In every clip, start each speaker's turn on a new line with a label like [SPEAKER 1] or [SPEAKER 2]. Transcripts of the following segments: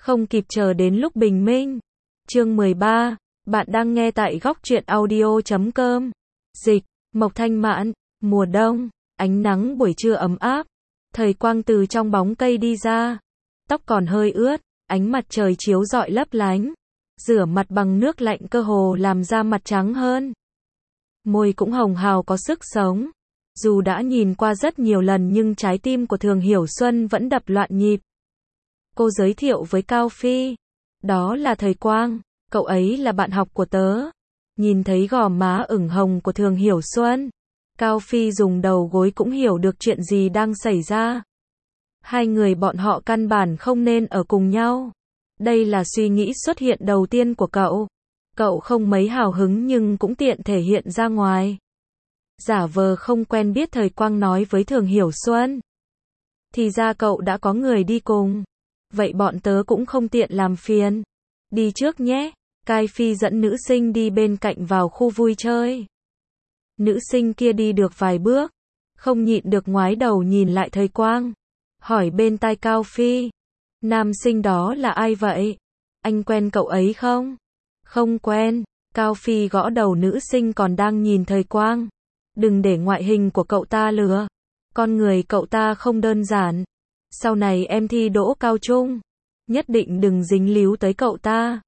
[SPEAKER 1] Không kịp chờ đến lúc bình minh. Chương 13. Bạn đang nghe tại góc truyện audio.com. Dịch, Mộc Thanh Mạn. Mùa đông, ánh nắng buổi trưa ấm áp. Thời Quang từ trong bóng cây đi ra. Tóc còn hơi ướt, ánh mặt trời chiếu rọi lấp lánh. Rửa mặt bằng nước lạnh cơ hồ làm da mặt trắng hơn. Môi cũng hồng hào có sức sống. Dù đã nhìn qua rất nhiều lần nhưng trái tim của Thường Hiểu Xuân vẫn đập loạn nhịp. Cô giới thiệu với Cao Phi. Đó là Thời Quang, cậu ấy là bạn học của tớ. Nhìn thấy gò má ửng hồng của Thường Hiểu Xuân, Cao Phi dùng đầu gối cũng hiểu được chuyện gì đang xảy ra. Hai người bọn họ căn bản không nên ở cùng nhau. Đây là suy nghĩ xuất hiện đầu tiên của cậu. Cậu không mấy hào hứng nhưng cũng tiện thể hiện ra ngoài. Giả vờ không quen biết Thời Quang nói với Thường Hiểu Xuân. Thì ra cậu đã có người đi cùng. Vậy bọn tớ cũng không tiện làm phiền. Đi trước nhé. Cai Phi dẫn nữ sinh đi bên cạnh vào khu vui chơi. Nữ sinh kia đi được vài bước, không nhịn được ngoái đầu nhìn lại Thời Quang. Hỏi bên tai Cao Phi. Nam sinh đó là ai vậy? Anh quen cậu ấy không? Không quen. Cao Phi gõ đầu nữ sinh còn đang nhìn Thời Quang. Đừng để ngoại hình của cậu ta lừa. Con người cậu ta không đơn giản. Sau này em thi đỗ cao trung, nhất định đừng dính líu tới cậu ta.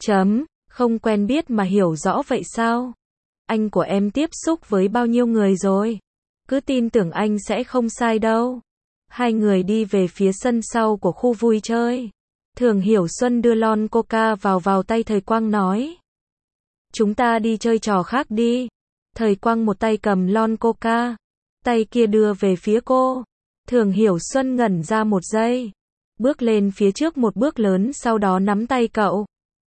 [SPEAKER 1] Không quen biết mà hiểu rõ vậy sao? Anh của em tiếp xúc với bao nhiêu người rồi? Cứ tin tưởng anh sẽ không sai đâu. Hai người đi về phía sân sau của khu vui chơi. Thường Hiểu Xuân đưa lon coca vào tay Thời Quang nói. Chúng ta đi chơi trò khác đi. Thời Quang một tay cầm lon coca, tay kia đưa về phía cô. Thường Hiểu Xuân ngẩn ra một giây, bước lên phía trước một bước lớn sau đó nắm tay cậu.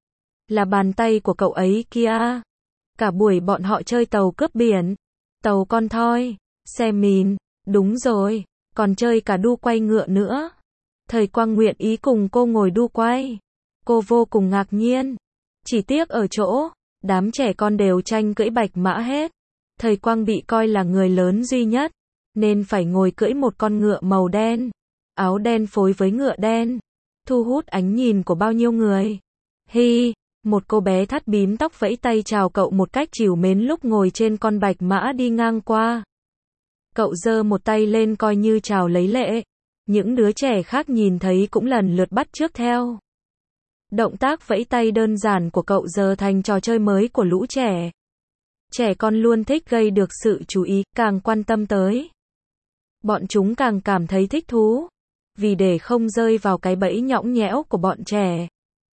[SPEAKER 1] Là bàn tay của cậu ấy kia. Cả buổi bọn họ chơi tàu cướp biển, tàu con thoi, xe mìn, đúng rồi, còn chơi cả đu quay ngựa nữa. Thời Quang nguyện ý cùng cô ngồi đu quay. Cô vô cùng ngạc nhiên. Chỉ tiếc ở chỗ, đám trẻ con đều tranh cưỡi bạch mã hết. Thời Quang bị coi là người lớn duy nhất, nên phải ngồi cưỡi một con ngựa màu đen, áo đen phối với ngựa đen, thu hút ánh nhìn của bao nhiêu người. Hi, một cô bé thắt bím tóc vẫy tay chào cậu một cách trìu mến lúc ngồi trên con bạch mã đi ngang qua. Cậu giơ một tay lên coi như chào lấy lễ. Những đứa trẻ khác nhìn thấy cũng lần lượt bắt chước theo. Động tác vẫy tay đơn giản của cậu giờ thành trò chơi mới của lũ trẻ. Trẻ con luôn thích gây được sự chú ý, càng quan tâm tới. Bọn chúng càng cảm thấy thích thú. Vì để không rơi vào cái bẫy nhõng nhẽo của bọn trẻ,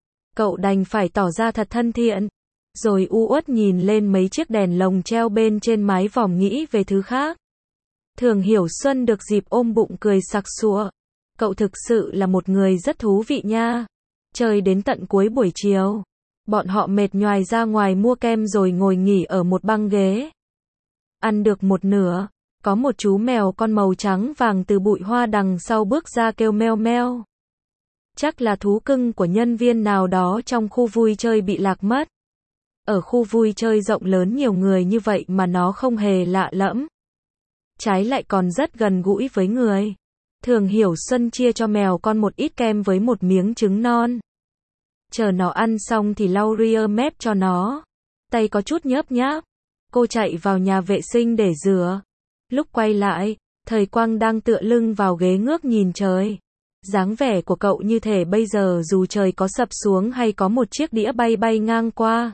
[SPEAKER 1] cậu đành phải tỏ ra thật thân thiện. Rồi u uất nhìn lên mấy chiếc đèn lồng treo bên trên mái vòm nghĩ về thứ khác. Thường Hiểu Xuân được dịp ôm bụng cười sặc sụa. Cậu thực sự là một người rất thú vị nha. Chơi đến tận cuối buổi chiều. Bọn họ mệt nhoài ra ngoài mua kem rồi ngồi nghỉ ở một băng ghế. Ăn được một nửa, có một chú mèo con màu trắng vàng từ bụi hoa đằng sau bước ra kêu meo meo. Chắc là thú cưng của nhân viên nào đó trong khu vui chơi bị lạc mất. Ở khu vui chơi rộng lớn nhiều người như vậy mà nó không hề lạ lẫm. Trái lại còn rất gần gũi với người. Thường Hiểu Xuân chia cho mèo con một ít kem với một miếng trứng non. Chờ nó ăn xong thì lau ria mép cho nó. Tay có chút nhớp nháp. Cô chạy vào nhà vệ sinh để rửa. Lúc quay lại, Thời Quang đang tựa lưng vào ghế ngước nhìn trời. Dáng vẻ của cậu như thể bây giờ dù trời có sập xuống hay có một chiếc đĩa bay ngang qua,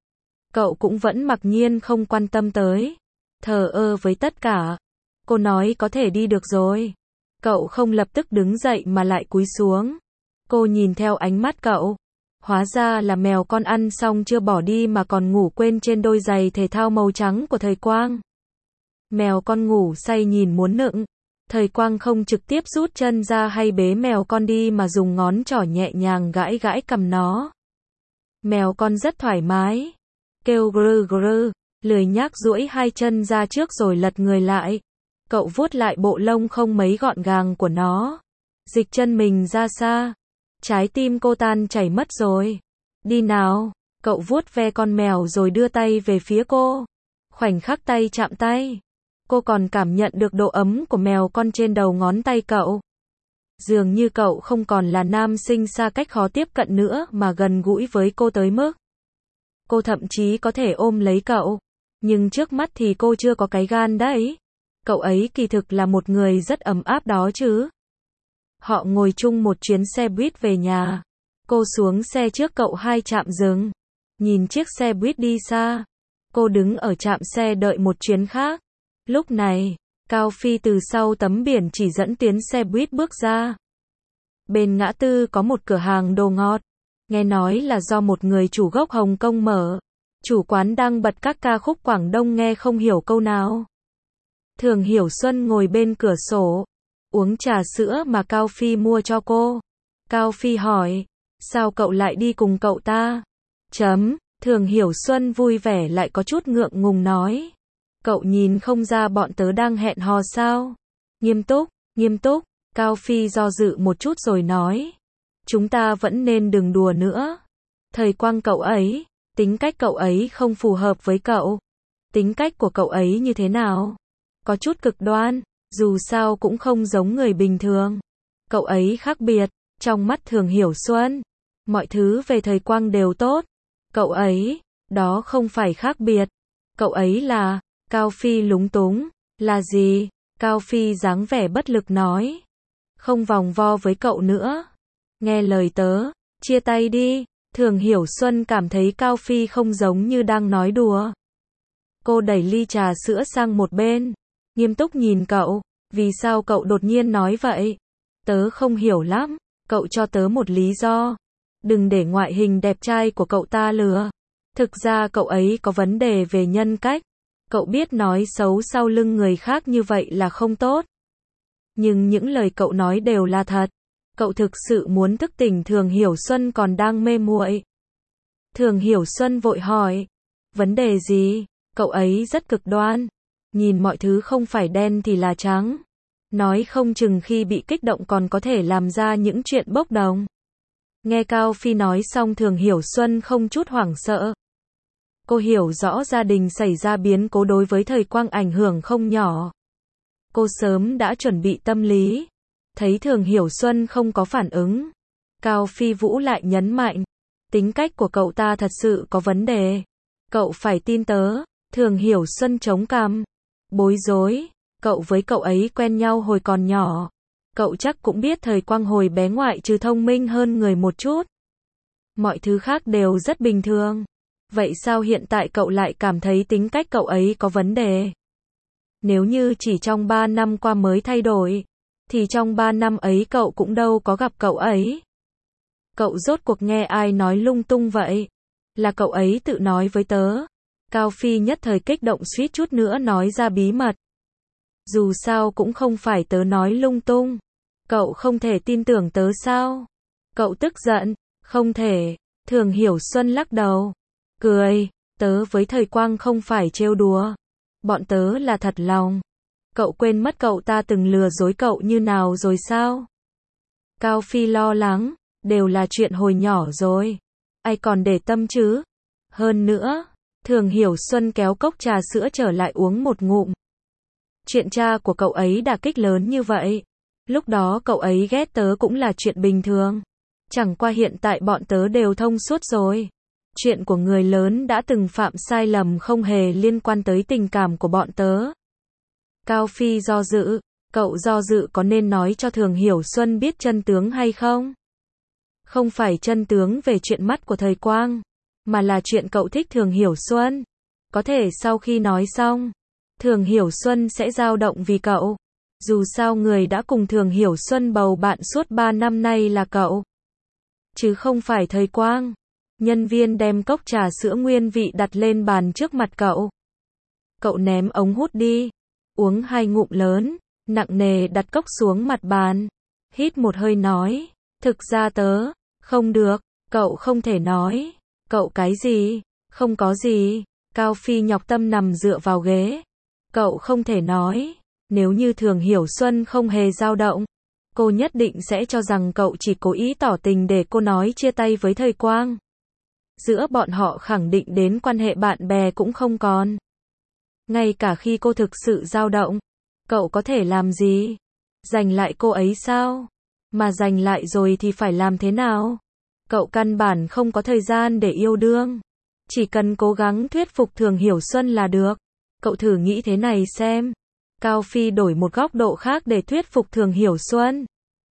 [SPEAKER 1] cậu cũng vẫn mặc nhiên không quan tâm tới. Thờ ơ với tất cả. Cô nói có thể đi được rồi. Cậu không lập tức đứng dậy mà lại cúi xuống. Cô nhìn theo ánh mắt cậu. Hóa ra là mèo con ăn xong chưa bỏ đi mà còn ngủ quên trên đôi giày thể thao màu trắng của Thời Quang. Mèo con ngủ say nhìn muốn nựng. Thời Quang không trực tiếp rút chân ra hay bế mèo con đi mà dùng ngón trỏ nhẹ nhàng gãi gãi cằm nó. Mèo con rất thoải mái. Kêu grư grư, lười nhác duỗi hai chân ra trước rồi lật người lại. Cậu vuốt lại bộ lông không mấy gọn gàng của nó. Dịch chân mình ra xa. Trái tim cô tan chảy mất rồi. Đi nào. Cậu vuốt ve con mèo rồi đưa tay về phía cô. Khoảnh khắc tay chạm tay, cô còn cảm nhận được độ ấm của mèo con trên đầu ngón tay cậu. Dường như cậu không còn là nam sinh xa cách khó tiếp cận nữa mà gần gũi với cô tới mức cô thậm chí có thể ôm lấy cậu. Nhưng trước mắt thì cô chưa có cái gan đấy. Cậu ấy kỳ thực là một người rất ấm áp đó chứ. Họ ngồi chung một chuyến xe buýt về nhà. Cô xuống xe trước cậu 2 trạm dừng. Nhìn chiếc xe buýt đi xa. Cô đứng ở trạm xe đợi một chuyến khác. Lúc này, Cao Phi từ sau tấm biển chỉ dẫn tuyến xe buýt bước ra. Bên ngã tư có một cửa hàng đồ ngọt. Nghe nói là do một người chủ gốc Hồng Kông mở. Chủ quán đang bật các ca khúc Quảng Đông nghe không hiểu câu nào. Thường Hiểu Xuân ngồi bên cửa sổ, uống trà sữa mà Cao Phi mua cho cô. Cao Phi hỏi, sao cậu lại đi cùng cậu ta? Thường Hiểu Xuân vui vẻ lại có chút ngượng ngùng nói. Cậu nhìn không ra bọn tớ đang hẹn hò sao? Nghiêm túc, Cao Phi do dự một chút rồi nói. Chúng ta vẫn nên đừng đùa nữa. Thời Quang cậu ấy, tính cách cậu ấy không phù hợp với cậu. Tính cách của cậu ấy như thế nào? Có chút cực đoan, dù sao cũng không giống người bình thường. Cậu ấy khác biệt, trong mắt Thường Hiểu Xuân. Mọi thứ về Thời Quang đều tốt. Cậu ấy, đó không phải khác biệt. Cậu ấy là, Cao Phi lúng túng. Là gì? Cao Phi dáng vẻ bất lực nói. Không vòng vo với cậu nữa. Nghe lời tớ, chia tay đi. Thường Hiểu Xuân cảm thấy Cao Phi không giống như đang nói đùa. Cô đẩy ly trà sữa sang một bên. Nghiêm túc nhìn cậu. Vì sao cậu đột nhiên nói vậy? Tớ không hiểu lắm. Cậu cho tớ một lý do. Đừng để ngoại hình đẹp trai của cậu ta lừa. Thực ra cậu ấy có vấn đề về nhân cách. Cậu biết nói xấu sau lưng người khác như vậy là không tốt. Nhưng những lời cậu nói đều là thật. Cậu thực sự muốn thức tỉnh. Thường Hiểu Xuân còn đang mê muội. Thường Hiểu Xuân vội hỏi. Vấn đề gì? Cậu ấy rất cực đoan. Nhìn mọi thứ không phải đen thì là trắng. Nói không chừng khi bị kích động còn có thể làm ra những chuyện bốc đồng. Nghe Cao Phi nói xong Thường Hiểu Xuân không chút hoảng sợ. Cô hiểu rõ gia đình xảy ra biến cố đối với Thời Quang ảnh hưởng không nhỏ. Cô sớm đã chuẩn bị tâm lý. Thấy Thường Hiểu Xuân không có phản ứng. Cao Phi Vũ lại nhấn mạnh. Tính cách của cậu ta thật sự có vấn đề. Cậu phải tin tớ. Thường Hiểu Xuân chống cằm. Bối rối. Cậu với cậu ấy quen nhau hồi còn nhỏ. Cậu chắc cũng biết Thời Quang hồi bé ngoại trừ thông minh hơn người một chút. Mọi thứ khác đều rất bình thường. Vậy sao hiện tại cậu lại cảm thấy tính cách cậu ấy có vấn đề? Nếu như chỉ trong 3 năm qua mới thay đổi, thì trong 3 năm ấy cậu cũng đâu có gặp cậu ấy. Cậu rốt cuộc nghe ai nói lung tung vậy? Là cậu ấy tự nói với tớ. Cao Phi nhất thời kích động suýt chút nữa nói ra bí mật. Dù sao cũng không phải tớ nói lung tung. Cậu không thể tin tưởng tớ sao? Cậu tức giận. Không thể. Thường Hiểu Xuân lắc đầu. Cười. Tớ với Thời Quang không phải trêu đùa. Bọn tớ là thật lòng. Cậu quên mất cậu ta từng lừa dối cậu như nào rồi sao? Cao Phi lo lắng. Đều là chuyện hồi nhỏ rồi. Ai còn để tâm chứ? Hơn nữa, Thường Hiểu Xuân kéo cốc trà sữa trở lại uống một ngụm. Chuyện cha của cậu ấy đả kích lớn như vậy. Lúc đó cậu ấy ghét tớ cũng là chuyện bình thường. Chẳng qua hiện tại bọn tớ đều thông suốt rồi. Chuyện của người lớn đã từng phạm sai lầm không hề liên quan tới tình cảm của bọn tớ. Cao Phi do dự. Cậu do dự có nên nói cho Thường Hiểu Xuân biết chân tướng hay không? Không phải chân tướng về chuyện mắt của Thời Quang, mà là chuyện cậu thích Thường Hiểu Xuân. Có thể sau khi nói xong, Thường Hiểu Xuân sẽ dao động vì cậu. Dù sao người đã cùng Thường Hiểu Xuân bầu bạn suốt 3 năm nay là cậu, chứ không phải Thời Quang. Nhân viên đem cốc trà sữa nguyên vị đặt lên bàn trước mặt cậu. Cậu ném ống hút đi, uống 2 ngụm lớn, nặng nề đặt cốc xuống mặt bàn. Hít một hơi nói, thực ra tớ, không được, cậu không thể nói. Cậu cái gì? Không có gì. Cao Phi nhọc tâm nằm dựa vào ghế. Cậu không thể nói. Nếu như Thường Hiểu Xuân không hề dao động, cô nhất định sẽ cho rằng cậu chỉ cố ý tỏ tình để cô nói chia tay với Thời Quang. Giữa bọn họ khẳng định đến quan hệ bạn bè cũng không còn. Ngay cả khi cô thực sự dao động, cậu có thể làm gì? Giành lại cô ấy sao? Mà giành lại rồi thì phải làm thế nào? Cậu căn bản không có thời gian để yêu đương. Chỉ cần cố gắng thuyết phục Thường Hiểu Xuân là được. Cậu thử nghĩ thế này xem. Cao Phi đổi một góc độ khác để thuyết phục Thường Hiểu Xuân.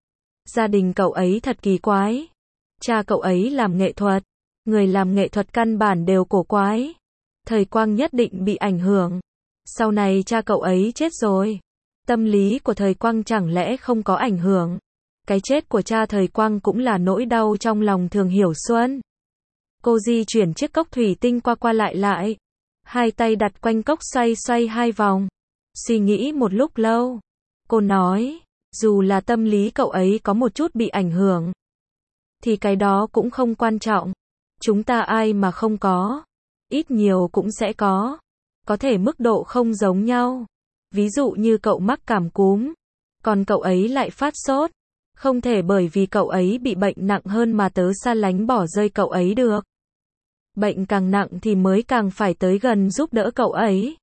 [SPEAKER 1] Gia đình cậu ấy thật kỳ quái. Cha cậu ấy làm nghệ thuật. Người làm nghệ thuật căn bản đều cổ quái. Thời Quang nhất định bị ảnh hưởng. Sau này cha cậu ấy chết rồi. Tâm lý của Thời Quang chẳng lẽ không có ảnh hưởng? Cái chết của cha Thời Quang cũng là nỗi đau trong lòng Thường Hiểu Xuân. Cô di chuyển chiếc cốc thủy tinh qua qua lại lại. Hai tay đặt quanh cốc xoay xoay 2 vòng. Suy nghĩ một lúc lâu. Cô nói, dù là tâm lý cậu ấy có một chút bị ảnh hưởng, thì cái đó cũng không quan trọng. Chúng ta ai mà không có. Ít nhiều cũng sẽ có. Có thể mức độ không giống nhau. Ví dụ như cậu mắc cảm cúm. Còn cậu ấy lại phát sốt. Không thể bởi vì cậu ấy bị bệnh nặng hơn mà tớ xa lánh bỏ rơi cậu ấy được. Bệnh càng nặng thì mới càng phải tới gần giúp đỡ cậu ấy.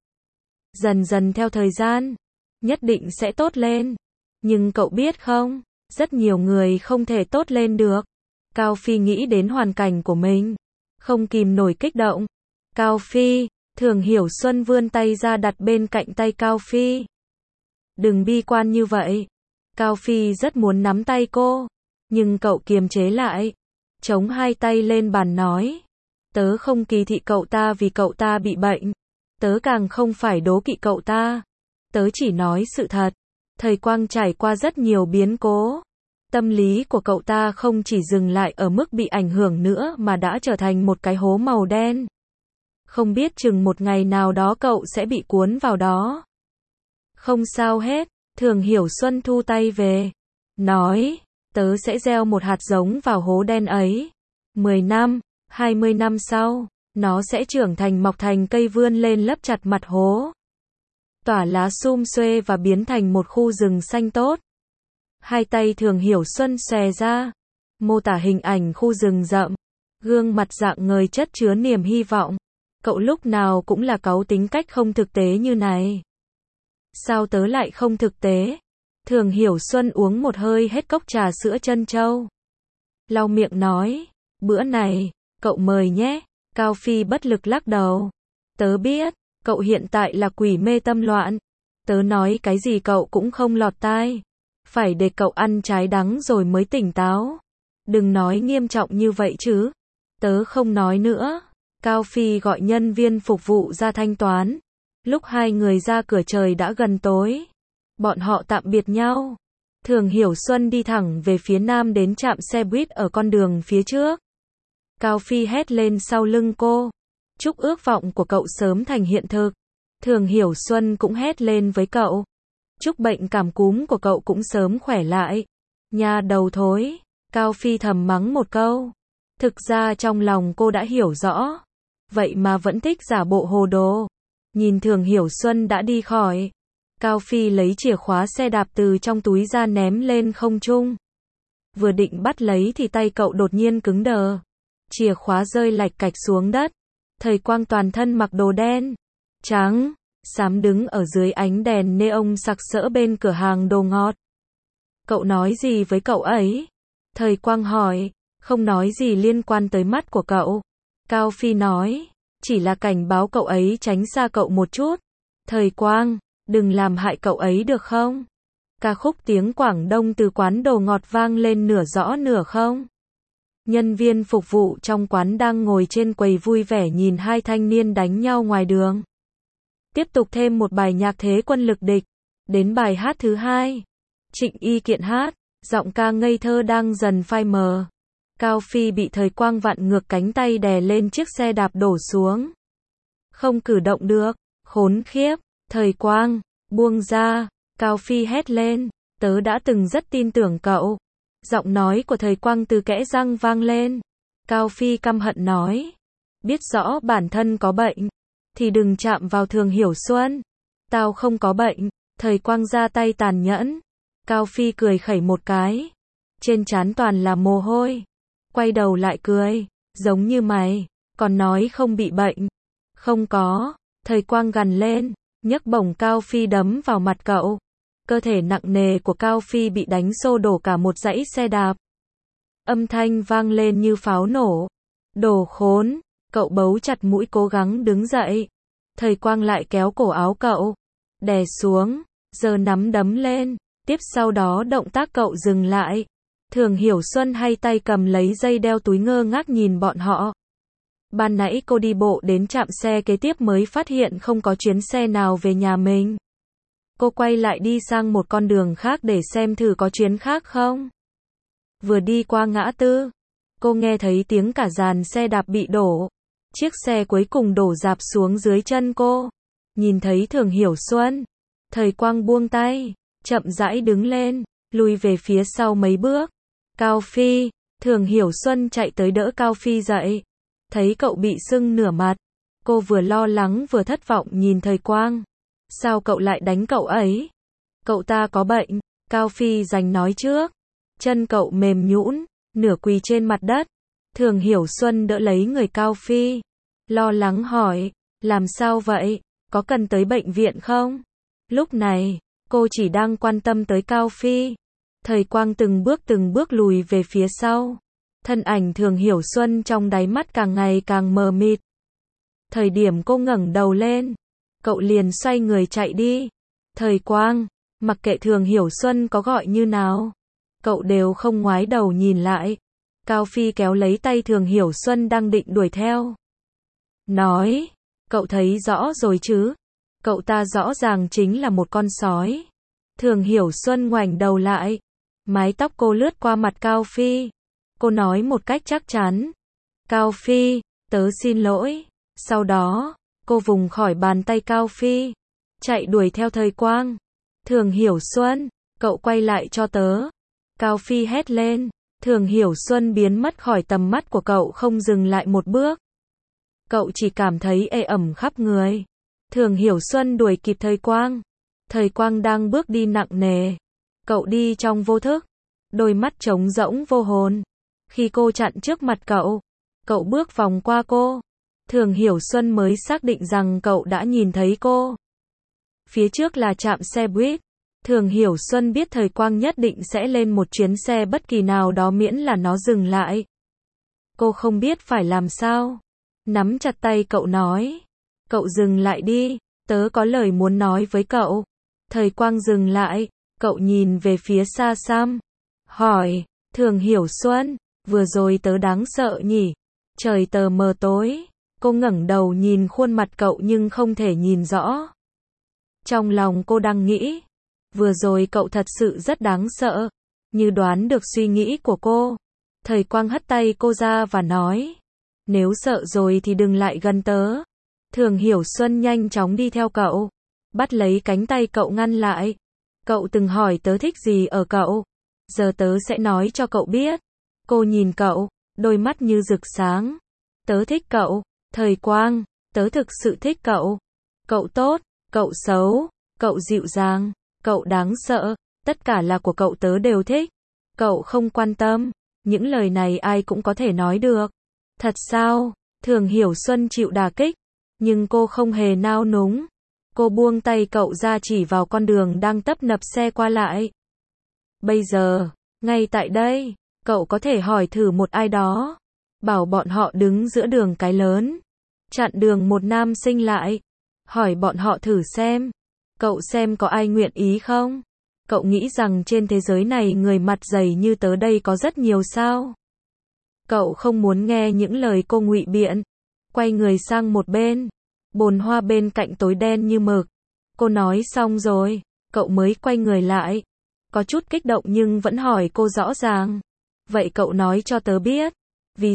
[SPEAKER 1] Dần dần theo thời gian, nhất định sẽ tốt lên. Nhưng cậu biết không, rất nhiều người không thể tốt lên được. Cao Phi nghĩ đến hoàn cảnh của mình, không kìm nổi kích động. Cao Phi, Thường Hiểu Xuân vươn tay ra đặt bên cạnh tay Cao Phi. Đừng bi quan như vậy. Cao Phi rất muốn nắm tay cô, nhưng cậu kiềm chế lại. Chống hai tay lên bàn nói. Tớ không kỳ thị cậu ta vì cậu ta bị bệnh. Tớ càng không phải đố kỵ cậu ta. Tớ chỉ nói sự thật. Thời Quang trải qua rất nhiều biến cố. Tâm lý của cậu ta không chỉ dừng lại ở mức bị ảnh hưởng nữa mà đã trở thành một cái hố màu đen. Không biết chừng một ngày nào đó cậu sẽ bị cuốn vào đó. Không sao hết. Thường Hiểu Xuân thu tay về. Nói, tớ sẽ gieo một hạt giống vào hố đen ấy. 10 năm, 20 năm sau, nó sẽ trưởng thành mọc thành cây vươn lên lấp chặt mặt hố. Tỏa lá sum xuê và biến thành một khu rừng xanh tốt. Hai tay Thường Hiểu Xuân xòe ra, mô tả hình ảnh khu rừng rậm. Gương mặt rạng ngời chất chứa niềm hy vọng. Cậu lúc nào cũng là cáu tính cách không thực tế như này. Sao tớ lại không thực tế? Thường Hiểu Xuân uống một hơi hết cốc trà sữa trân châu. Lau miệng nói, bữa này, cậu mời nhé. Cao Phi bất lực lắc đầu. Tớ biết, cậu hiện tại là quỷ mê tâm loạn. Tớ nói cái gì cậu cũng không lọt tai. Phải để cậu ăn trái đắng rồi mới tỉnh táo. Đừng nói nghiêm trọng như vậy chứ. Tớ không nói nữa. Cao Phi gọi nhân viên phục vụ ra thanh toán. Lúc hai người ra cửa trời đã gần tối. Bọn họ tạm biệt nhau. Thường Hiểu Xuân đi thẳng về phía nam đến trạm xe buýt ở con đường phía trước. Cao Phi hét lên sau lưng cô. Chúc ước vọng của cậu sớm thành hiện thực. Thường Hiểu Xuân cũng hét lên với cậu. Chúc bệnh cảm cúm của cậu cũng sớm khỏe lại. Nhà đầu thối. Cao Phi thầm mắng một câu. Thực ra trong lòng cô đã hiểu rõ. Vậy mà vẫn thích giả bộ hồ đồ. Nhìn Thường Hiểu Xuân đã đi khỏi. Cao Phi lấy chìa khóa xe đạp từ trong túi ra ném lên không trung. Vừa định bắt lấy thì tay cậu đột nhiên cứng đờ. Chìa khóa rơi lạch cạch xuống đất. Thời Quang toàn thân mặc đồ đen, trắng, xám đứng ở dưới ánh đèn neon sặc sỡ bên cửa hàng đồ ngọt. Cậu nói gì với cậu ấy? Thời Quang hỏi. Không nói gì liên quan tới mắt của cậu. Cao Phi nói. Chỉ là cảnh báo cậu ấy tránh xa cậu một chút. Thời Quang, đừng làm hại cậu ấy được không? Ca khúc tiếng Quảng Đông từ quán đồ ngọt vang lên nửa rõ nửa không. Nhân viên phục vụ trong quán đang ngồi trên quầy vui vẻ nhìn hai thanh niên đánh nhau ngoài đường. Tiếp tục thêm một bài nhạc Thế Quân Lực Địch. Đến bài hát thứ hai. Trịnh Y Kiện hát, giọng ca ngây thơ đang dần phai mờ. Cao Phi bị Thời Quang vặn ngược cánh tay đè lên chiếc xe đạp đổ xuống. Không cử động được, khốn khiếp. Thời Quang, buông ra. Cao Phi hét lên, tớ đã từng rất tin tưởng cậu. Giọng nói của Thời Quang từ kẽ răng vang lên. Cao Phi căm hận nói. Biết rõ bản thân có bệnh, thì đừng chạm vào Thường Hiểu Xuân. Tao không có bệnh. Thời Quang ra tay tàn nhẫn. Cao Phi cười khẩy một cái. Trên trán toàn là mồ hôi. Quay đầu lại cười. Giống như mày, còn nói không bị bệnh. Không có. Thời Quang gằn lên, nhấc bổng Cao Phi đấm vào mặt cậu. cơ thể nặng nề của Cao Phi bị đánh xô đổ cả một dãy xe đạp. Âm thanh vang lên như pháo nổ. Đồ khốn, cậu bấu chặt mũi cố gắng đứng dậy. Thời Quang lại kéo cổ áo cậu, đè xuống, giơ nắm đấm lên, tiếp sau đó động tác cậu dừng lại. Thường Hiểu Xuân hay tay cầm lấy dây đeo túi ngơ ngác nhìn bọn họ. Ban nãy cô đi bộ đến trạm xe kế tiếp mới phát hiện không có chuyến xe nào về nhà mình. Cô quay lại đi sang một con đường khác để xem thử có chuyến khác không. Vừa đi qua ngã tư, cô nghe thấy tiếng cả dàn xe đạp bị đổ. Chiếc xe cuối cùng đổ rạp xuống dưới chân cô. Nhìn thấy Thường Hiểu Xuân, Thời Quang buông tay, chậm rãi đứng lên, lùi về phía sau mấy bước. Cao Phi, Thường Hiểu Xuân chạy tới đỡ Cao Phi dậy. Thấy cậu bị sưng nửa mặt, cô vừa lo lắng vừa thất vọng nhìn Thời Quang. Sao cậu lại đánh cậu ấy? Cậu ta có bệnh, Cao Phi giành nói trước. Chân cậu mềm nhũn, nửa quỳ trên mặt đất. Thường Hiểu Xuân đỡ lấy người Cao Phi, lo lắng hỏi, làm sao vậy, có cần tới bệnh viện không? Lúc này, cô chỉ đang quan tâm tới Cao Phi. Thời Quang từng bước lùi về phía sau. Thân ảnh Thường Hiểu Xuân trong đáy mắt càng ngày càng mờ mịt. Thời điểm cô ngẩng đầu lên, cậu liền xoay người chạy đi. Thời Quang, mặc kệ Thường Hiểu Xuân có gọi như nào, cậu đều không ngoái đầu nhìn lại. Cao Phi kéo lấy tay Thường Hiểu Xuân đang định đuổi theo. Nói, cậu thấy rõ rồi chứ? Cậu ta rõ ràng chính là một con sói. Thường Hiểu Xuân ngoảnh đầu lại. Mái tóc cô lướt qua mặt Cao Phi. Cô nói một cách chắc chắn. Cao Phi, tớ xin lỗi. Sau đó, cô vùng khỏi bàn tay Cao Phi, chạy đuổi theo Thời Quang. Thường Hiểu Xuân, cậu quay lại cho tớ. Cao Phi hét lên. Thường Hiểu Xuân biến mất khỏi tầm mắt của cậu không dừng lại một bước. Cậu chỉ cảm thấy ê ẩm khắp người. Thường Hiểu Xuân đuổi kịp Thời Quang. Thời Quang đang bước đi nặng nề. Cậu đi trong vô thức, đôi mắt trống rỗng vô hồn. Khi cô chặn trước mặt cậu, cậu bước vòng qua cô. Thường Hiểu Xuân mới xác định rằng cậu đã nhìn thấy cô. Phía trước là trạm xe buýt. Thường Hiểu Xuân biết Thời Quang nhất định sẽ lên một chuyến xe bất kỳ nào đó miễn là nó dừng lại. Cô không biết phải làm sao. Nắm chặt tay cậu nói. Cậu dừng lại đi, tớ có lời muốn nói với cậu. Thời Quang dừng lại, cậu nhìn về phía xa xăm. Hỏi, Thường Hiểu Xuân, vừa rồi tớ đáng sợ nhỉ? Trời tờ mờ tối. Cô ngẩng đầu nhìn khuôn mặt cậu nhưng không thể nhìn rõ. Trong lòng cô đang nghĩ. Vừa rồi cậu thật sự rất đáng sợ. Như đoán được suy nghĩ của cô. Thời Quang hất tay cô ra và nói. Nếu sợ rồi thì đừng lại gần tớ. Thường Hiểu Xuân nhanh chóng đi theo cậu. Bắt lấy cánh tay cậu ngăn lại. Cậu từng hỏi tớ thích gì ở cậu. Giờ tớ sẽ nói cho cậu biết. Cô nhìn cậu, đôi mắt như rực sáng. Tớ thích cậu, Thời Quang, tớ thực sự thích cậu. Cậu tốt, cậu xấu, cậu dịu dàng, cậu đáng sợ, tất cả là của cậu tớ đều thích. Cậu không quan tâm, những lời này ai cũng có thể nói được. Thật sao? Thường Hiểu Xuân chịu đả kích, nhưng cô không hề nao núng. Cô buông tay cậu ra chỉ vào con đường đang tấp nập xe qua lại. Bây giờ, ngay tại đây, cậu có thể hỏi thử một ai đó. Bảo bọn họ đứng giữa đường cái lớn. Chặn đường một nam sinh lại. Hỏi bọn họ thử xem. Cậu xem có ai nguyện ý không? Cậu nghĩ rằng trên thế giới này người mặt dày như tớ đây có rất nhiều sao? Cậu không muốn nghe những lời cô ngụy biện. Quay người sang một bên. Bồn hoa bên cạnh tối đen như mực. Cô nói xong rồi, cậu mới quay người lại. Có chút kích động nhưng vẫn hỏi cô rõ ràng. Vậy cậu nói cho tớ biết. Vì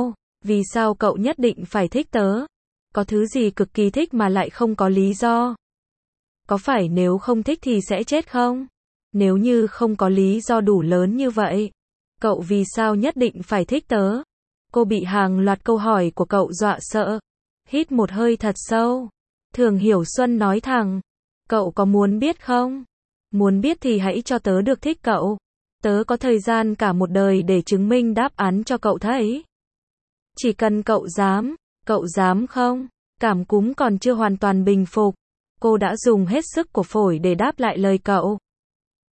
[SPEAKER 1] sao cậu nhất định phải thích tớ? Có thứ gì cực kỳ thích mà lại không có lý do? Có phải nếu không thích thì sẽ chết không? Nếu như không có lý do đủ lớn như vậy, cậu vì sao nhất định phải thích tớ? Cô bị hàng loạt câu hỏi của cậu dọa sợ. Hít một hơi thật sâu. Thường Hiểu Xuân nói thẳng. Cậu có muốn biết không? Muốn biết thì hãy cho tớ được thích cậu. Tớ có thời gian cả một đời để chứng minh đáp án cho cậu thấy. Chỉ cần cậu dám không? Cảm cúm còn chưa hoàn toàn bình phục. Cô đã dùng hết sức của phổi để đáp lại lời cậu.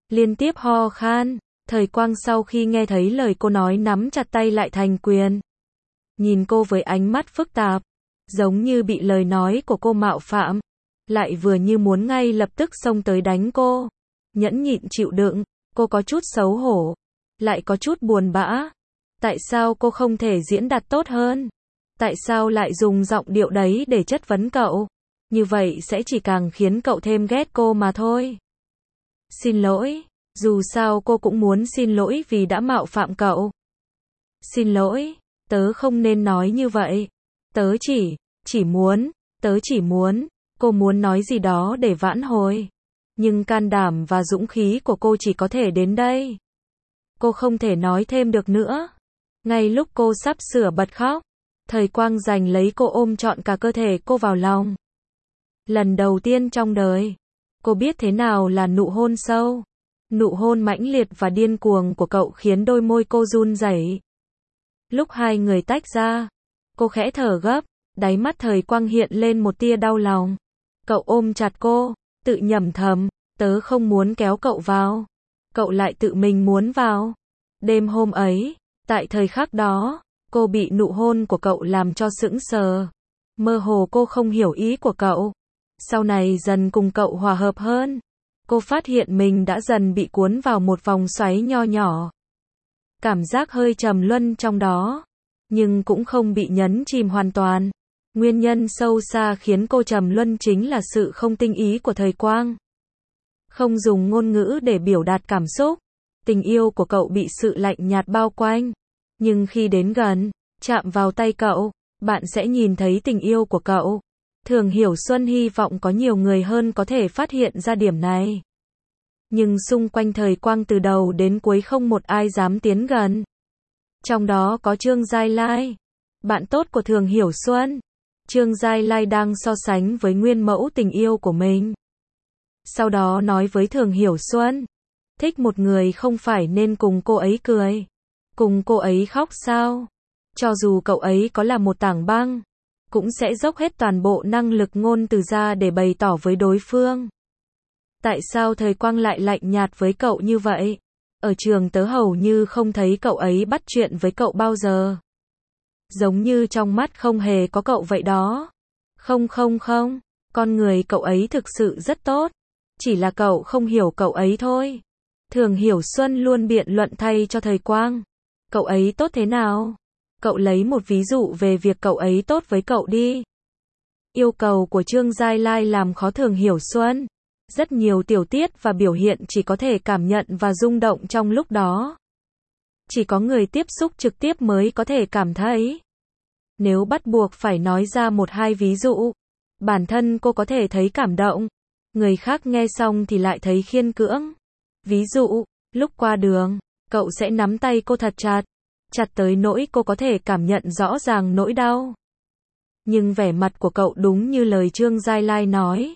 [SPEAKER 1] liên tiếp ho khan. Thời Quang sau khi nghe thấy lời cô nói nắm chặt tay lại thành quyền. Nhìn cô với ánh mắt phức tạp, giống như bị lời nói của cô mạo phạm, lại vừa như muốn ngay lập tức xông tới đánh cô. Nhẫn nhịn chịu đựng, cô có chút xấu hổ, lại có chút buồn bã. Tại sao cô không thể diễn đạt tốt hơn? Tại sao lại dùng giọng điệu đấy để chất vấn cậu? Như vậy sẽ chỉ càng khiến cậu thêm ghét cô mà thôi. Xin lỗi, dù sao cô cũng muốn xin lỗi vì đã mạo phạm cậu. Xin lỗi, tớ không nên nói như vậy. Tớ chỉ muốn, cô muốn nói gì đó để vãn hồi. Nhưng can đảm và dũng khí của cô chỉ có thể đến đây. Cô không thể nói thêm được nữa. Ngay lúc cô sắp sửa bật khóc, Thời Quang giành lấy cô ôm trọn cả cơ thể cô vào lòng. Lần đầu tiên trong đời, cô biết thế nào là nụ hôn sâu. Nụ hôn mãnh liệt và điên cuồng của cậu khiến đôi môi cô run rẩy. Lúc hai người tách ra, cô khẽ thở gấp, đáy mắt Thời Quang hiện lên một tia đau lòng. Cậu ôm chặt cô, tự nhẩm thầm, tớ không muốn kéo cậu vào. Cậu lại tự mình muốn vào. Đêm hôm ấy, tại thời khắc đó, cô bị nụ hôn của cậu làm cho sững sờ. Mơ hồ cô không hiểu ý của cậu. Sau này dần cùng cậu hòa hợp hơn. Cô phát hiện mình đã dần bị cuốn vào một vòng xoáy nho nhỏ. Cảm giác hơi trầm luân trong đó, nhưng cũng không bị nhấn chìm hoàn toàn. Nguyên nhân sâu xa khiến cô trầm luân chính là sự không tinh ý của Thời Quang. Không dùng ngôn ngữ để biểu đạt cảm xúc. Tình yêu của cậu bị sự lạnh nhạt bao quanh. Nhưng khi đến gần, chạm vào tay cậu, bạn sẽ nhìn thấy tình yêu của cậu. Thường Hiểu Xuân hy vọng có nhiều người hơn có thể phát hiện ra điểm này. Nhưng xung quanh Thời Quang từ đầu đến cuối không một ai dám tiến gần. Trong đó có Trương Giai Lai, bạn tốt của Thường Hiểu Xuân. Trương Giai Lai đang so sánh với nguyên mẫu tình yêu của mình. Sau đó nói với Thường Hiểu Xuân, thích một người không phải nên cùng cô ấy cười, cùng cô ấy khóc sao? Cho dù cậu ấy có là một tảng băng, cũng sẽ dốc hết toàn bộ năng lực ngôn từ ra để bày tỏ với đối phương. Tại sao Thời Quang lại lạnh nhạt với cậu như vậy? Ở trường tớ hầu như không thấy cậu ấy bắt chuyện với cậu bao giờ. Giống như trong mắt không hề có cậu vậy đó. Không, con người cậu ấy thực sự rất tốt. Chỉ là cậu không hiểu cậu ấy thôi. Thường Hiểu Xuân luôn biện luận thay cho Thời Quang. Cậu ấy tốt thế nào? Cậu lấy một ví dụ về việc cậu ấy tốt với cậu đi. Yêu cầu của Trương Giai Lai làm khó Thường Hiểu Xuân. Rất nhiều tiểu tiết và biểu hiện chỉ có thể cảm nhận và rung động trong lúc đó. Chỉ có người tiếp xúc trực tiếp mới có thể cảm thấy. Nếu bắt buộc phải nói ra một hai ví dụ, bản thân cô có thể thấy cảm động. Người khác nghe xong thì lại thấy khiên cưỡng. Ví dụ, lúc qua đường, cậu sẽ nắm tay cô thật chặt. Chặt tới nỗi cô có thể cảm nhận rõ ràng nỗi đau. Nhưng vẻ mặt của cậu đúng như lời Trương Giai Lai nói.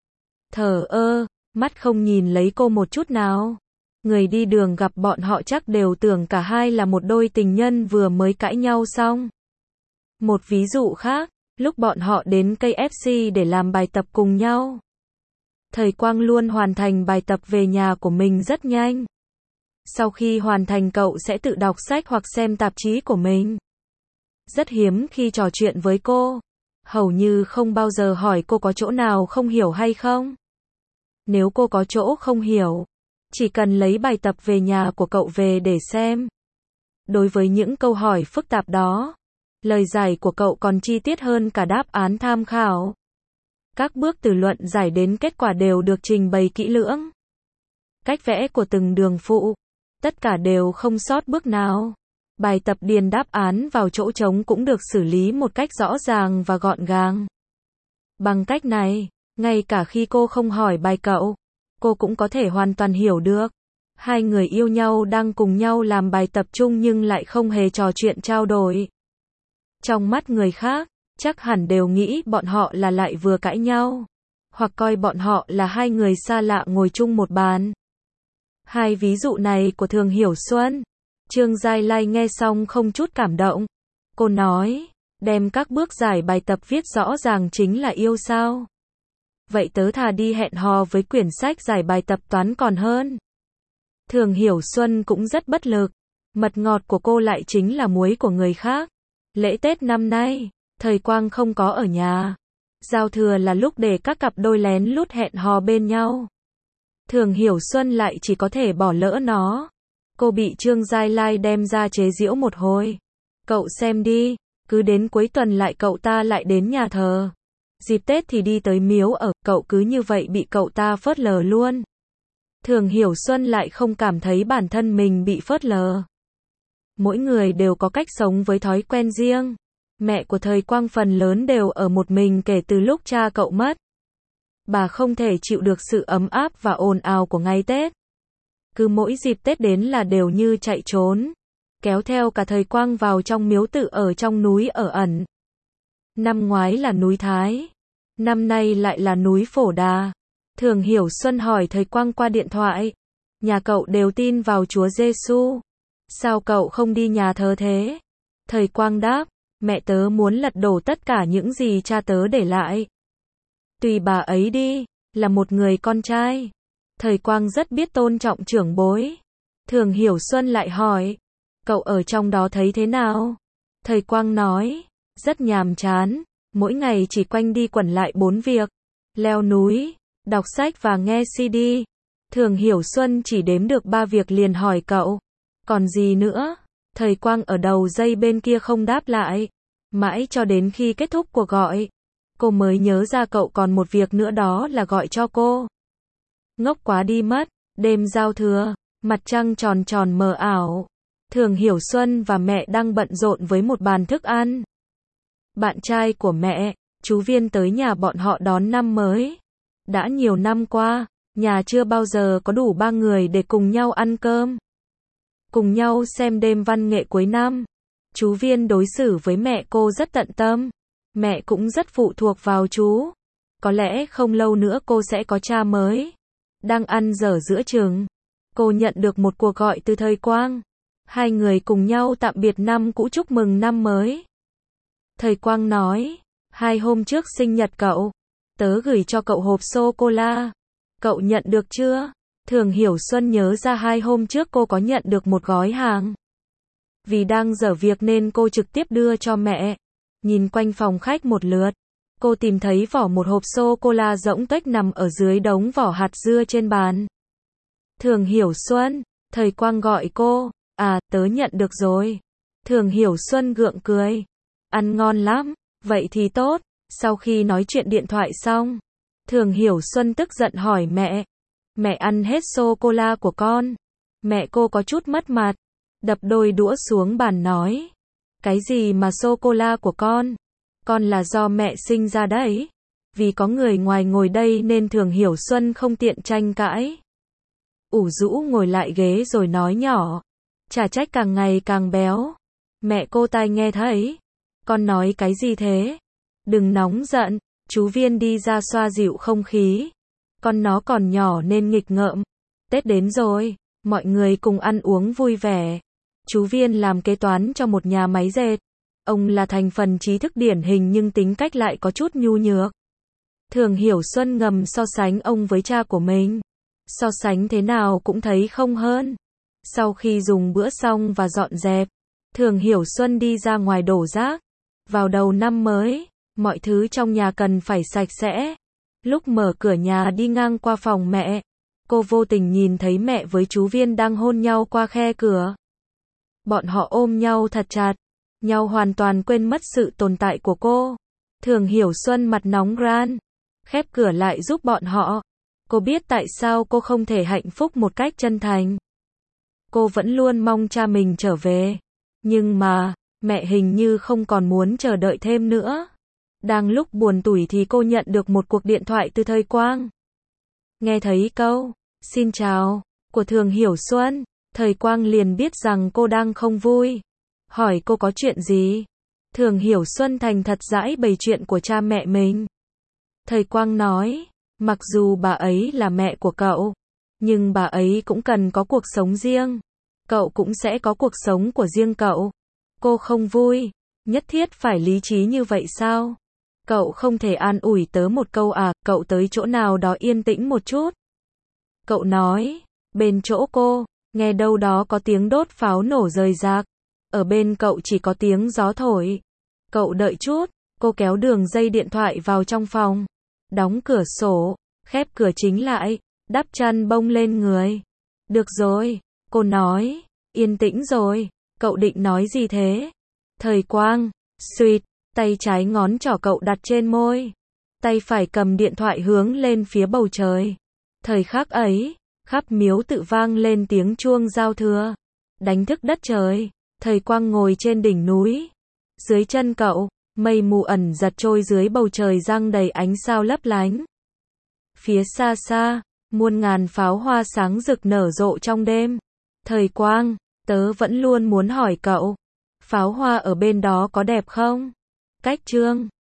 [SPEAKER 1] Thờ ơ, mắt không nhìn lấy cô một chút nào. Người đi đường gặp bọn họ chắc đều tưởng cả hai là một đôi tình nhân vừa mới cãi nhau xong. Một ví dụ khác, lúc bọn họ đến KFC để làm bài tập cùng nhau. Thời Quang luôn hoàn thành bài tập về nhà của mình rất nhanh. Sau khi hoàn thành cậu sẽ tự đọc sách hoặc xem tạp chí của mình. Rất hiếm khi trò chuyện với cô. Hầu như không bao giờ hỏi cô có chỗ nào không hiểu hay không. Nếu cô có chỗ không hiểu, chỉ cần lấy bài tập về nhà của cậu về để xem. Đối với những câu hỏi phức tạp đó, lời giải của cậu còn chi tiết hơn cả đáp án tham khảo. Các bước từ luận giải đến kết quả đều được trình bày kỹ lưỡng. Cách vẽ của từng đường phụ, tất cả đều không sót bước nào. Bài tập điền đáp án vào chỗ trống cũng được xử lý một cách rõ ràng và gọn gàng. Bằng cách này, ngay cả khi cô không hỏi bài cậu, cô cũng có thể hoàn toàn hiểu được. Hai người yêu nhau đang cùng nhau làm bài tập chung nhưng lại không hề trò chuyện trao đổi. Trong mắt người khác, chắc hẳn đều nghĩ bọn họ là lại vừa cãi nhau, hoặc coi bọn họ là hai người xa lạ ngồi chung một bàn. Hai ví dụ này của Thường Hiểu Xuân, Trương Giai Lai nghe xong không chút cảm động. Cô nói, đem các bước giải bài tập viết rõ ràng chính là yêu sao? Vậy tớ thà đi hẹn hò với quyển sách giải bài tập toán còn hơn. Thường Hiểu Xuân cũng rất bất lực. Mật ngọt của cô lại chính là muối của người khác. Lễ Tết năm nay, Thời Quang không có ở nhà. Giao thừa là lúc để các cặp đôi lén lút hẹn hò bên nhau. Thường Hiểu Xuân lại chỉ có thể bỏ lỡ nó. Cô bị Trương Giai Lai đem ra chế giễu một hồi. Cậu xem đi, cứ đến cuối tuần lại cậu ta lại đến nhà thờ. Dịp Tết thì đi tới miếu ở, cậu cứ như vậy bị cậu ta phớt lờ luôn. Thường Hiểu Xuân lại không cảm thấy bản thân mình bị phớt lờ. Mỗi người đều có cách sống với thói quen riêng. Mẹ của Thời Quang phần lớn đều ở một mình kể từ lúc cha cậu mất. Bà không thể chịu được sự ấm áp và ồn ào của ngày Tết. Cứ mỗi dịp Tết đến là đều như chạy trốn. Kéo theo cả Thời Quang vào trong miếu tự ở trong núi ở ẩn. Năm ngoái là núi Thái. Năm nay lại là núi Phổ Đà. Thường Hiểu Xuân hỏi Thời Quang qua điện thoại. Nhà cậu đều tin vào Chúa Giêsu. Sao cậu không đi nhà thờ thế? Thời Quang đáp. Mẹ tớ muốn lật đổ tất cả những gì cha tớ để lại. Tùy bà ấy đi, là một người con trai. Thời Quang rất biết tôn trọng trưởng bối. Thường Hiểu Xuân lại hỏi. Cậu ở trong đó thấy thế nào? Thời Quang nói. Rất nhàm chán. Mỗi ngày chỉ quanh đi quẩn lại 4 việc. Leo núi, đọc sách và nghe CD. Thường Hiểu Xuân chỉ đếm được 3 việc liền hỏi cậu. Còn gì nữa? Thời Quang ở đầu dây bên kia không đáp lại. Mãi cho đến khi kết thúc cuộc gọi, cô mới nhớ ra cậu còn một việc nữa, đó là gọi cho cô. Ngốc quá đi mất. Đêm giao thừa, mặt trăng tròn tròn mờ ảo. Thường Hiểu Xuân và mẹ đang bận rộn với một bàn thức ăn. Bạn trai của mẹ, chú Viên tới nhà bọn họ đón năm mới. Đã nhiều năm qua, nhà chưa bao giờ có đủ 3 người để cùng nhau ăn cơm. Cùng nhau xem đêm văn nghệ cuối năm. Chú Viên đối xử với mẹ cô rất tận tâm. Mẹ cũng rất phụ thuộc vào chú. Có lẽ không lâu nữa cô sẽ có cha mới. Đang ăn dở giữa chừng, cô nhận được một cuộc gọi từ Thời Quang. Hai người cùng nhau tạm biệt năm cũ chúc mừng năm mới. Thời Quang nói, 2 hôm trước sinh nhật cậu, tớ gửi cho cậu hộp sô-cô-la. Cậu nhận được chưa? Thường Hiểu Xuân nhớ ra 2 hôm trước cô có nhận được một gói hàng. Vì đang dở việc nên cô trực tiếp đưa cho mẹ. Nhìn quanh phòng khách một lượt, cô tìm thấy vỏ một hộp sô-cô-la rỗng tuếch nằm ở dưới đống vỏ hạt dưa trên bàn. Thường Hiểu Xuân, Thời Quang gọi cô. À, tớ nhận được rồi. Thường Hiểu Xuân gượng cười. Ăn ngon lắm, vậy thì tốt. Sau khi nói chuyện điện thoại xong, Thường Hiểu Xuân tức giận hỏi mẹ. Mẹ ăn hết sô-cô-la của con. Mẹ cô có chút mất mặt, đập đôi đũa xuống bàn nói. Cái gì mà sô-cô-la của con? Con là do mẹ sinh ra đấy. Vì có người ngoài ngồi đây nên Thường Hiểu Xuân không tiện tranh cãi. Ủ rũ ngồi lại ghế rồi nói nhỏ. Chả trách càng ngày càng béo. Mẹ cô tai nghe thấy. Con nói cái gì thế? Đừng nóng giận. Chú Viên đi ra xoa dịu không khí. Con nó còn nhỏ nên nghịch ngợm. Tết đến rồi, mọi người cùng ăn uống vui vẻ. Chú Viên làm kế toán cho một nhà máy dệt. Ông là thành phần trí thức điển hình nhưng tính cách lại có chút nhu nhược. Thường Hiểu Xuân ngầm so sánh ông với cha của mình. So sánh thế nào cũng thấy không hơn. Sau khi dùng bữa xong và dọn dẹp, Thường Hiểu Xuân đi ra ngoài đổ rác. Vào đầu năm mới, mọi thứ trong nhà cần phải sạch sẽ. Lúc mở cửa nhà đi ngang qua phòng mẹ, cô vô tình nhìn thấy mẹ với chú Viên đang hôn nhau qua khe cửa. Bọn họ ôm nhau thật chặt, nhau hoàn toàn quên mất sự tồn tại của cô. Thường Hiểu Xuân mặt nóng ran, khép cửa lại giúp bọn họ. Cô biết tại sao cô không thể hạnh phúc một cách chân thành. Cô vẫn luôn mong cha mình trở về. Nhưng mà, mẹ hình như không còn muốn chờ đợi thêm nữa. Đang lúc buồn tủi thì cô nhận được một cuộc điện thoại từ Thời Quang. Nghe thấy câu, xin chào, của Thường Hiểu Xuân, Thời Quang liền biết rằng cô đang không vui. Hỏi cô có chuyện gì? Thường Hiểu Xuân thành thật giãi bày chuyện của cha mẹ mình. Thời Quang nói, mặc dù bà ấy là mẹ của cậu, nhưng bà ấy cũng cần có cuộc sống riêng. Cậu cũng sẽ có cuộc sống của riêng cậu. Cô không vui, nhất thiết phải lý trí như vậy sao? Cậu không thể an ủi tớ một câu à, cậu tới chỗ nào đó yên tĩnh một chút. Cậu nói, bên chỗ cô, nghe đâu đó có tiếng đốt pháo nổ rời rạc. Ở bên cậu chỉ có tiếng gió thổi. Cậu đợi chút, cô kéo đường dây điện thoại vào trong phòng. Đóng cửa sổ, khép cửa chính lại, đắp chăn bông lên người. Được rồi, cô nói, yên tĩnh rồi, cậu định nói gì thế? Thời Quang, suýt, tay trái ngón trỏ cậu đặt trên môi. Tay phải cầm điện thoại hướng lên phía bầu trời. Thời khắc ấy, khắp miếu tự vang lên tiếng chuông giao thừa. Đánh thức đất trời. Thời Quang ngồi trên đỉnh núi. Dưới chân cậu, mây mù ẩn giật trôi dưới bầu trời giăng đầy ánh sao lấp lánh. Phía xa xa, muôn ngàn pháo hoa sáng rực nở rộ trong đêm. Thời Quang, tớ vẫn luôn muốn hỏi cậu, pháo hoa ở bên đó có đẹp không? Cách Trương